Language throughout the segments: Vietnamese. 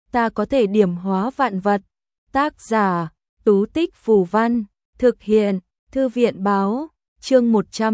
ta có thể điểm hóa vạn vật. Tác giả, Tú Tích Phù Văn, thực hiện, Thư viện báo, chương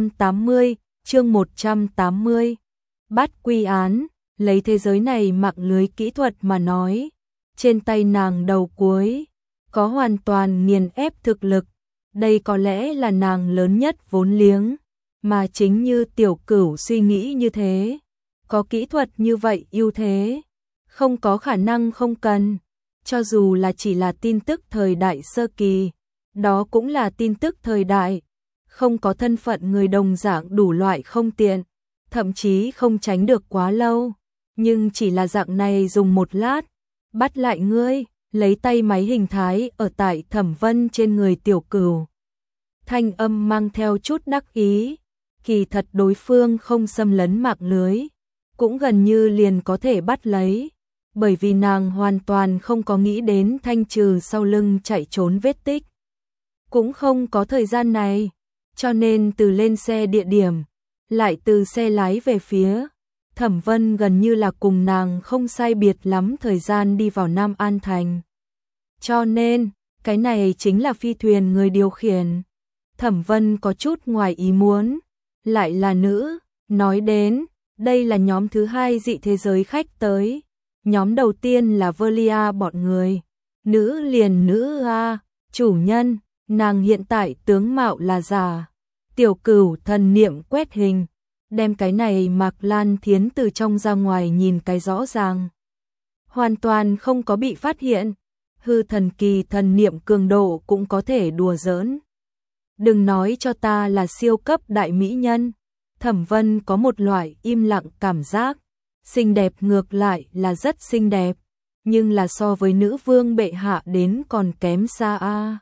180. Bắt quy án, lấy thế giới này mạng lưới kỹ thuật mà nói, trên tay nàng đầu cuối, có hoàn toàn nghiền ép thực lực, đây có lẽ là nàng lớn nhất vốn liếng, mà chính như Tiểu Cửu suy nghĩ như thế, có kỹ thuật như vậy ưu thế, không có khả năng không cần, cho dù là chỉ là tin tức thời đại sơ kỳ, đó cũng là tin tức thời đại, không có thân phận người đồng dạng đủ loại không tiện, thậm chí không tránh được quá lâu, nhưng chỉ là dạng này dùng một lát, bắt lại ngươi, lấy tay máy hình thái ở tại Thẩm Vân trên người Tiểu Cửu. Thanh âm mang theo chút đắc ý, kỳ thật đối phương không xâm lấn mạng lưới, cũng gần như liền có thể bắt lấy, bởi vì nàng hoàn toàn không có nghĩ đến thanh trừ sau lưng chạy trốn vết tích. Cũng không có thời gian này, cho nên từ lên xe địa điểm, lại từ xe lái về phía, Thẩm Vân gần như là cùng nàng không sai biệt lắm thời gian đi vào Nam An Thành. Cho nên, cái này chính là phi thuyền người điều khiển. Thẩm Vân có chút ngoài ý muốn, lại là nữ, nói đến, đây là nhóm thứ hai dị thế giới khách tới. Nhóm đầu tiên là Velia bọn người, nữ liền nữ a, chủ nhân, nàng hiện tại tướng mạo là giả. Tiểu Cửu thần niệm quét hình, đem cái này Mạc Lan Thiến từ trong ra ngoài nhìn cái rõ ràng. Hoàn toàn không có bị phát hiện, hư thần kỳ thần niệm cường độ cũng có thể đùa giỡn. Đừng nói cho ta là siêu cấp đại mỹ nhân, Thẩm Vân có một loại im lặng cảm giác, xinh đẹp ngược lại là rất xinh đẹp, nhưng là so với nữ vương bệ hạ đến còn kém xa a.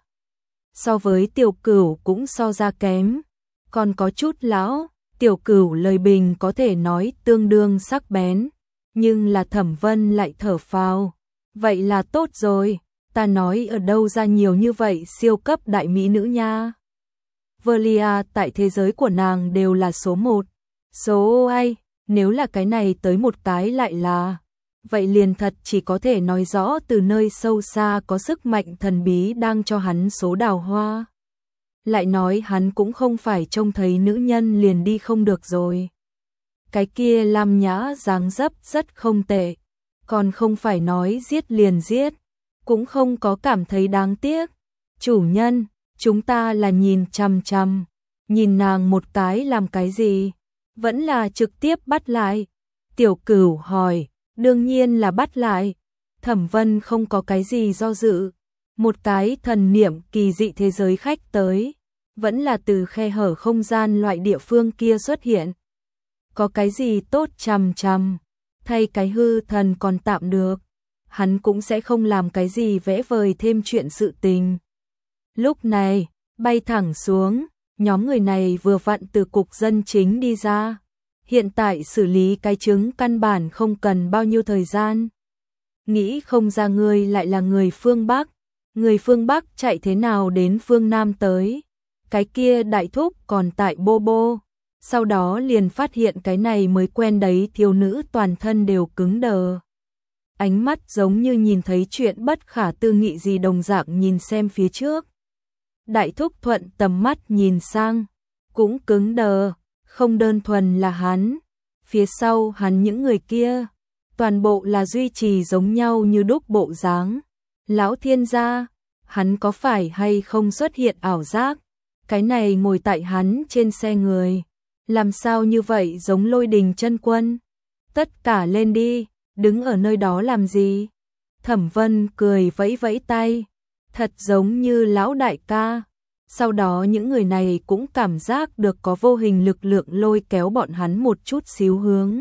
So với Tiểu Cửu cũng so ra kém, còn có chút lão, Tiểu Cửu lời bình có thể nói tương đương sắc bén, nhưng là Thẩm Vân lại thở phào, vậy là tốt rồi, ta nói ở đâu ra nhiều như vậy siêu cấp đại mỹ nữ nha. Velia tại thế giới của nàng đều là số 1, số ai, nếu là cái này tới một cái lại là, vậy liền thật chỉ có thể nói rõ từ nơi sâu xa có sức mạnh thần bí đang cho hắn số đào hoa. Lại nói hắn cũng không phải trông thấy nữ nhân liền đi không được rồi. Cái kia Lam Nhã dáng dấp rất không tệ, còn không phải nói giết liền giết, cũng không có cảm thấy đáng tiếc. Chủ nhân, chúng ta là nhìn chằm chằm, nhìn nàng một cái làm cái gì? Vẫn là trực tiếp bắt lại. Tiểu Cửu hỏi, đương nhiên là bắt lại. Thẩm Vân không có cái gì do dự. Một cái thần niệm kỳ dị thế giới khách tới, vẫn là từ khe hở không gian loại địa phương kia xuất hiện. Có cái gì tốt chằm chằm, thay cái hư thần còn tạm được. Hắn cũng sẽ không làm cái gì vẽ vời thêm chuyện sự tình. Lúc này, bay thẳng xuống, nhóm người này vừa vặn từ cục dân chính đi ra. Hiện tại xử lý cái chứng căn bản không cần bao nhiêu thời gian. Nghĩ không ra ngươi lại là người phương Bắc. Người phương Bắc chạy thế nào đến phương Nam tới. Cái kia đại thúc còn tại Bô Bô. Sau đó liền phát hiện cái này mới quen đấy, thiếu nữ toàn thân đều cứng đờ. Ánh mắt giống như nhìn thấy chuyện bất khả tư nghị gì đồng dạng nhìn xem phía trước. Đại thúc thuận tầm mắt nhìn sang, cũng cứng đờ, không đơn thuần là hắn. Phía sau hắn những người kia, toàn bộ là duy trì giống nhau như đúc bộ dáng. Lão thiên gia, hắn có phải hay không xuất hiện ảo giác? Cái này ngồi tại hắn trên xe người, làm sao như vậy giống Lôi Đình chân quân? Tất cả lên đi, đứng ở nơi đó làm gì? Thẩm Vân cười vẫy vẫy tay, thật giống như lão đại ca. Sau đó những người này cũng cảm giác được có vô hình lực lượng lôi kéo bọn hắn một chút xíu hướng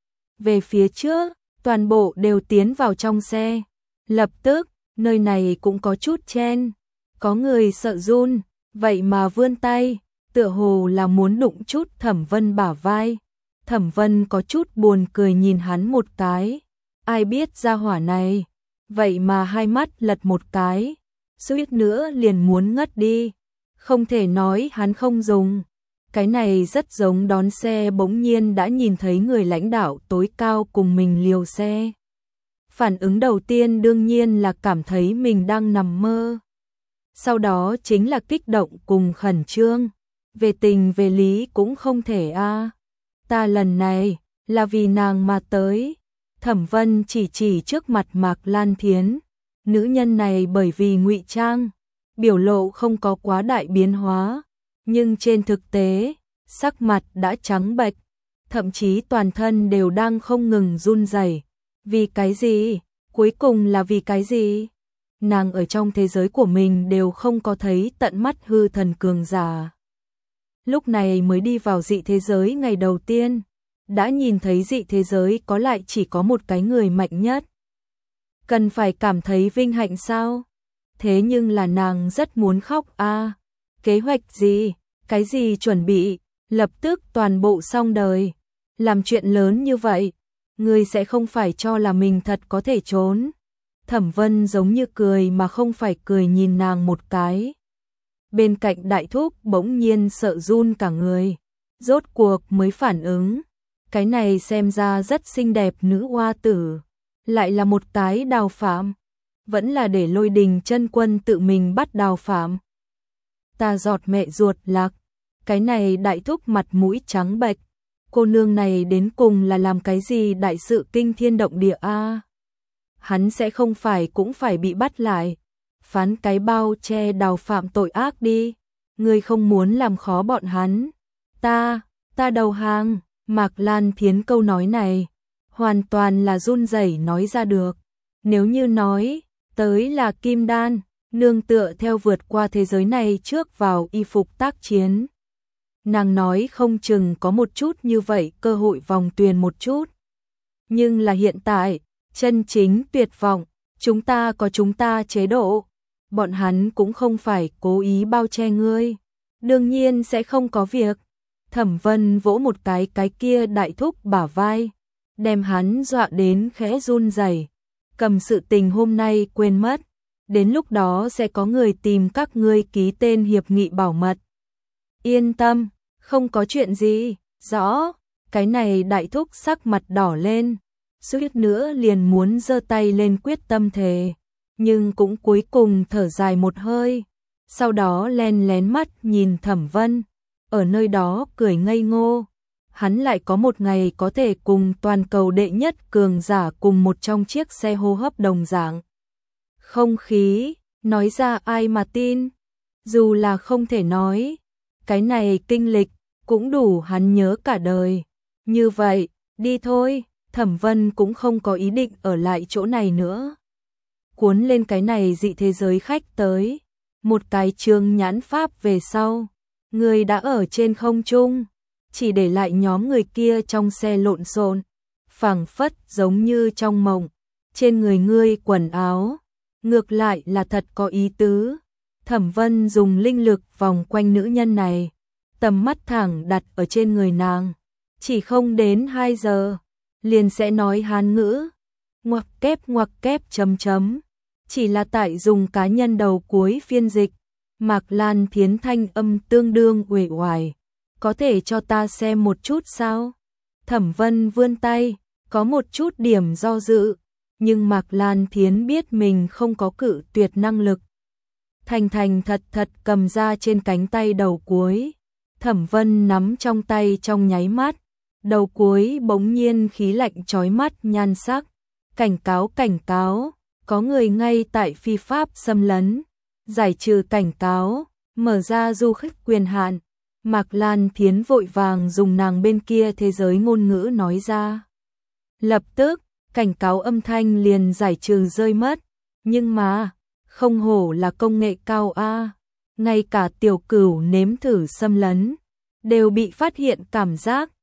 về phía trước, toàn bộ đều tiến vào trong xe. Lập tức, nơi này cũng có chút chen, có người sợ run, vậy mà vươn tay, tựa hồ là muốn đụng chút Thẩm Vân bả vai. Thẩm Vân có chút buồn cười nhìn hắn một cái, ai biết ra hỏa này, vậy mà hai mắt lật một cái, suýt nữa liền muốn ngất đi. Không thể nói hắn không dùng. Cái này rất giống đón xe bỗng nhiên đã nhìn thấy người lãnh đạo tối cao cùng mình liều xe. Phản ứng đầu tiên đương nhiên là cảm thấy mình đang nằm mơ. Sau đó chính là kích động cùng khẩn trương. Về tình về lý cũng không thể a. Ta lần này là vì nàng mà tới. Thẩm Vân chỉ trước mặt Mạc Lan Thiến. Nữ nhân này bởi vì ngụy trang, biểu lộ không có quá đại biến hóa, nhưng trên thực tế, sắc mặt đã trắng bệch, thậm chí toàn thân đều đang không ngừng run rẩy. Vì cái gì? Cuối cùng là vì cái gì? Nàng ở trong thế giới của mình đều không có thấy tận mắt hư thần cường giả. Lúc này mới đi vào dị thế giới ngày đầu tiên, đã nhìn thấy dị thế giới có lại chỉ có một cái người mạnh nhất. Cần phải cảm thấy vinh hạnh sao? Thế nhưng là nàng rất muốn khóc a. Kế hoạch gì? Cái gì chuẩn bị? Lập tức toàn bộ xong đời. Làm chuyện lớn như vậy, ngươi sẽ không phải cho là mình thật có thể trốn. Thẩm Vân giống như cười mà không phải cười nhìn nàng một cái. Bên cạnh đại thúc bỗng nhiên sợ run cả người. Rốt cuộc mới phản ứng. Cái này xem ra rất xinh đẹp nữ oa tử. Lại là một cái Đào Phạm. Vẫn là để Lôi Đình chân quân tự mình bắt Đào Phạm. Ta giọt mẹ ruột lạc. Cái này đại thúc mặt mũi trắng bệch. Cô nương này đến cùng là làm cái gì đại sự kinh thiên động địa a? Hắn sẽ không phải cũng phải bị bắt lại. Phán cái bao che Đào Phạm tội ác đi. Ngươi không muốn làm khó bọn hắn. Ta đầu hàng. Mạc Lan Thiến câu nói này hoàn toàn là run rẩy nói ra được. Nếu như nói tới là kim đan, nương tựa theo vượt qua thế giới này trước vào y phục tác chiến. Nàng nói không chừng có một chút như vậy cơ hội vòng tuyền một chút. Nhưng là hiện tại, chân chính tuyệt vọng, chúng ta có chúng ta chế độ. Bọn hắn cũng không phải cố ý bao che ngươi. Đương nhiên sẽ không có việc. Thẩm Vân vỗ một cái kia đại thúc bả vai, đem hắn dọa đến khẽ run rẩy. Cầm sự tình hôm nay quên mất, đến lúc đó sẽ có người tìm các ngươi ký tên hiệp nghị bảo mật. Yên tâm, không có chuyện gì. Rõ. Cái này đại thúc sắc mặt đỏ lên, suýt nữa liền muốn giơ tay lên quyết tâm thề, nhưng cũng cuối cùng thở dài một hơi, sau đó len lén mắt nhìn Thẩm Vân. Ở nơi đó cười ngây ngô, hắn lại có một ngày có thể cùng toàn cầu đệ nhất cường giả cùng một trong chiếc xe hô hấp đồng dạng. Không khí, nói ra ai mà tin, dù là không thể nói, cái này kinh lịch cũng đủ hắn nhớ cả đời. Như vậy, đi thôi, Thẩm Vân cũng không có ý định ở lại chỗ này nữa. Cuốn lên cái này dị thế giới khách tới, một cái chương nhãn pháp về sau. Người đã ở trên không trung, chỉ để lại nhóm người kia trong xe lộn xộn, phảng phất giống như trong mộng. Trên người ngươi quần áo, ngược lại là thật có ý tứ. Thẩm Vân dùng linh lực vòng quanh nữ nhân này, tầm mắt thẳng đặt ở trên người nàng. Chỉ không đến 2 giờ, liền sẽ nói Hán ngữ. Ngoặc kép chấm chấm. Chỉ là tại dùng cá nhân đầu cuối phiên dịch. Mạc Lan Thiến thanh âm tương đương uể oải. Có thể cho ta xem một chút sao? Thẩm Vân vươn tay, có một chút điểm do dự. Nhưng Mạc Lan Thiến biết mình không có cự tuyệt năng lực. Thành thật cầm ra trên cánh tay đầu cuối. Thẩm Vân nắm trong tay trong nháy mắt. Đầu cuối bỗng nhiên khí lạnh chói mắt nhan sắc. Cảnh cáo, có người ngay tại phi pháp xâm lấn. Giải trừ cảnh cáo, mở ra du khách quyền hạn. Mạc Lan Thiến vội vàng dùng nàng bên kia thế giới ngôn ngữ nói ra. Lập tức, cảnh cáo âm thanh liền giải trừ rơi mất. Nhưng mà, không hổ là công nghệ cao a, ngay cả tiểu cửu nếm thử xâm lấn, đều bị phát hiện cảm giác.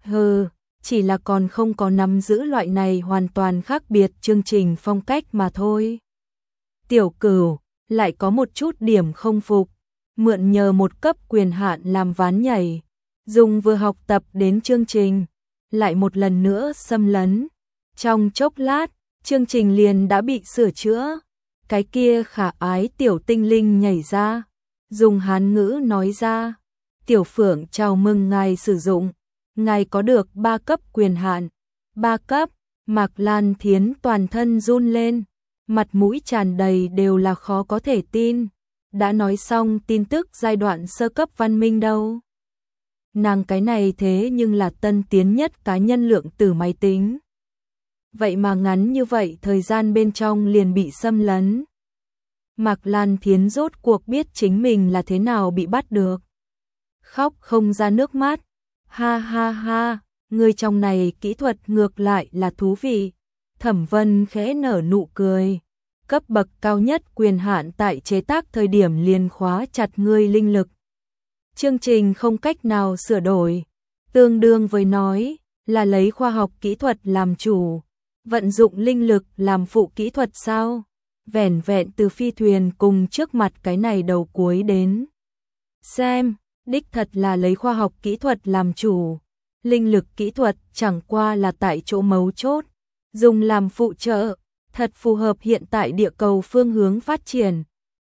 Chỉ là còn không có nắm giữ loại này hoàn toàn khác biệt chương trình phong cách mà thôi. Tiểu cửu lại có một chút điểm không phục, mượn nhờ một cấp quyền hạn làm ván nhảy, dùng vừa học tập đến chương trình, lại một lần nữa xâm lấn. Trong chốc lát, chương trình liền đã bị sửa chữa. Cái kia khả ái tiểu tinh linh nhảy ra, dùng Hán ngữ nói ra, tiểu phượng chào mừng ngài sử dụng, ngài có được 3 cấp quyền hạn. 3 cấp, Mạc Lan Thiến toàn thân run lên, mặt mũi tràn đầy đều là khó có thể tin. Đã nói xong tin tức giai đoạn sơ cấp văn minh đâu. Nàng cái này thế nhưng là tân tiến nhất cá nhân lượng tử máy tính. Vậy mà ngắn như vậy thời gian bên trong liền bị xâm lấn. Mạc Lan Thiến rốt cuộc biết chính mình là thế nào bị bắt được. Khóc không ra nước mắt. Ha ha ha, người trong này kỹ thuật ngược lại là thú vị. Thẩm Vân khẽ nở nụ cười. Cấp bậc cao nhất quyền hạn tại chế tác thời điểm liền khóa chặt ngươi linh lực. Chương trình không cách nào sửa đổi. Tương đương với nói là lấy khoa học kỹ thuật làm chủ. Vận dụng linh lực làm phụ kỹ thuật sao? Vẻn vẹn từ phi thuyền cùng trước mặt cái này đầu cuối đến. Xem, đích thật là lấy khoa học kỹ thuật làm chủ. Linh lực kỹ thuật chẳng qua là tại chỗ mấu chốt. Dùng làm phụ trợ, thật phù hợp hiện tại địa cầu phương hướng phát triển.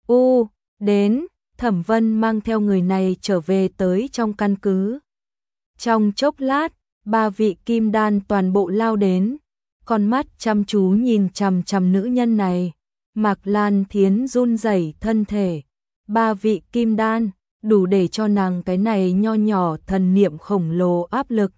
Đến, Thẩm Vân mang theo người này trở về tới trong căn cứ. Trong chốc lát, 3 vị kim đan toàn bộ lao đến. Con mắt chăm chú nhìn chằm chằm nữ nhân này. Mạc Lan Thiến run rẩy thân thể. 3 vị kim đan, đủ để cho nàng cái này nho nhỏ thần niệm khổng lồ áp lực.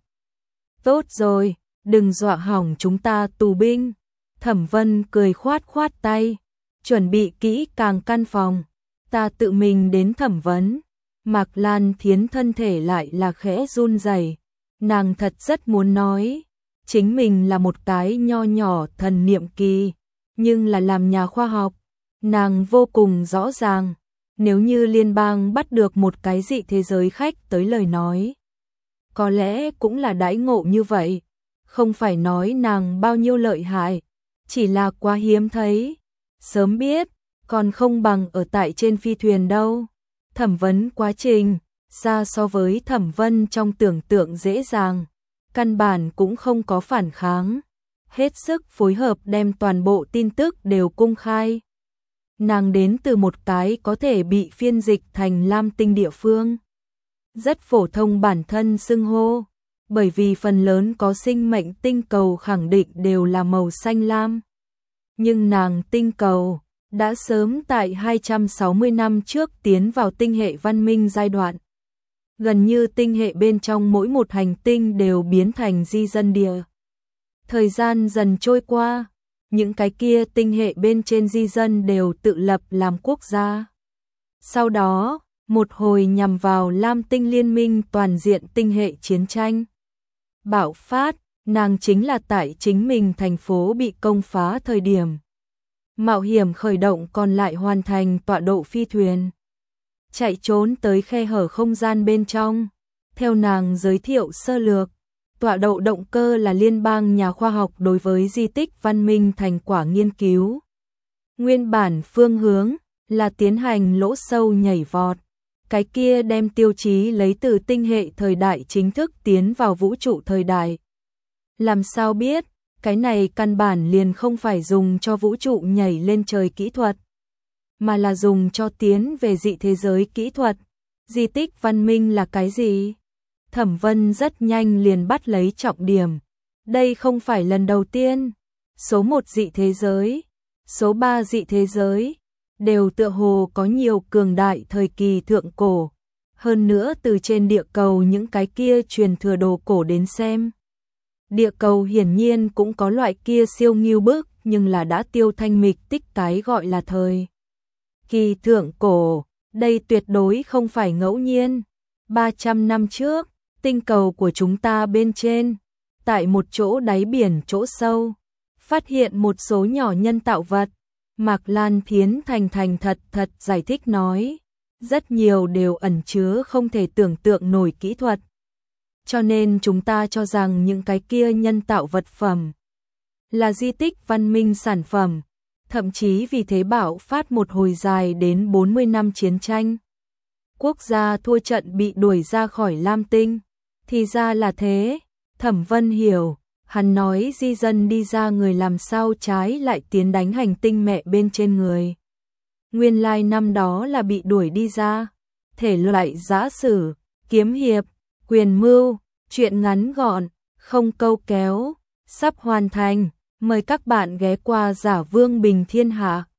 Tốt rồi, đừng dọa hỏng chúng ta tù binh. Thẩm Vân cười khoát khoát tay. Chuẩn bị kỹ càng căn phòng. Ta tự mình đến thẩm vấn. Mạc Lan Thiến thân thể lại là khẽ run rẩy. Nàng thật rất muốn nói. Chính mình là một cái nho nhỏ thần niệm kỳ. Nhưng là làm nhà khoa học. Nàng vô cùng rõ ràng. Nếu như liên bang bắt được một cái dị thế giới khách tới lời nói. Có lẽ cũng là đãi ngộ như vậy. Không phải nói nàng bao nhiêu lợi hại. Chỉ là quá hiếm thấy. Sớm biết, còn không bằng ở tại trên phi thuyền đâu. Thẩm vấn quá trình, xa so với Thẩm Vân trong tưởng tượng dễ dàng. Căn bản cũng không có phản kháng. Hết sức phối hợp đem toàn bộ tin tức đều công khai. Nàng đến từ một cái có thể bị phiên dịch thành Lam Tinh địa phương. Rất phổ thông bản thân xưng hô. Bởi vì phần lớn có sinh mệnh tinh cầu khẳng định đều là màu xanh lam. Nhưng nàng tinh cầu đã sớm tại 260 năm trước tiến vào tinh hệ văn minh giai đoạn. Gần như tinh hệ bên trong mỗi một hành tinh đều biến thành di dân địa. Thời gian dần trôi qua, những cái kia tinh hệ bên trên di dân đều tự lập làm quốc gia. Sau đó, một hồi nhằm vào Lam Tinh liên minh toàn diện tinh hệ chiến tranh. Bạo phát, nàng chính là tại chính mình thành phố bị công phá thời điểm. Mạo hiểm khởi động còn lại hoàn thành tọa độ phi thuyền. Chạy trốn tới khe hở không gian bên trong. Theo nàng giới thiệu sơ lược, tọa độ động cơ là liên bang nhà khoa học đối với di tích văn minh thành quả nghiên cứu. Nguyên bản phương hướng là tiến hành lỗ sâu nhảy vọt. Cái kia đem tiêu chí lấy từ tinh hệ thời đại chính thức tiến vào vũ trụ thời đại. Làm sao biết, cái này căn bản liền không phải dùng cho vũ trụ nhảy lên trời kỹ thuật, mà là dùng cho tiến về dị thế giới kỹ thuật. Di tích văn minh là cái gì? Thẩm Vân rất nhanh liền bắt lấy trọng điểm. Đây không phải lần đầu tiên. Số 1 dị thế giới, số 3 dị thế giới, đều tựa hồ có nhiều cường đại thời kỳ thượng cổ. Hơn nữa từ trên địa cầu những cái kia truyền thừa đồ cổ đến xem. Địa cầu hiển nhiên cũng có loại kia siêu nghiêu bức, nhưng là đã tiêu thanh mịch tích cái gọi là thời kỳ thượng cổ. Đây tuyệt đối không phải ngẫu nhiên. 300 năm trước, tinh cầu của chúng ta bên trên, tại một chỗ đáy biển chỗ sâu, phát hiện một số nhỏ nhân tạo vật. Mạc Lan Thiến thành thật thật giải thích nói, rất nhiều đều ẩn chứa không thể tưởng tượng nổi kỹ thuật. Cho nên chúng ta cho rằng những cái kia nhân tạo vật phẩm là di tích văn minh sản phẩm, thậm chí vì thế bạo phát một hồi dài đến 40 năm chiến tranh. Quốc gia thua trận bị đuổi ra khỏi Lam Tinh. Thì ra là thế, Thẩm Vân hiểu. Hắn nói di dân đi ra người làm sao trái lại tiến đánh hành tinh mẹ bên trên người. Nguyên lai năm đó là bị đuổi đi ra. Thể loại giã sử, kiếm hiệp, quyền mưu, chuyện ngắn gọn, không câu kéo. sắp hoàn thành, mời các bạn ghé qua Giả Vương Bình Thiên Hạ.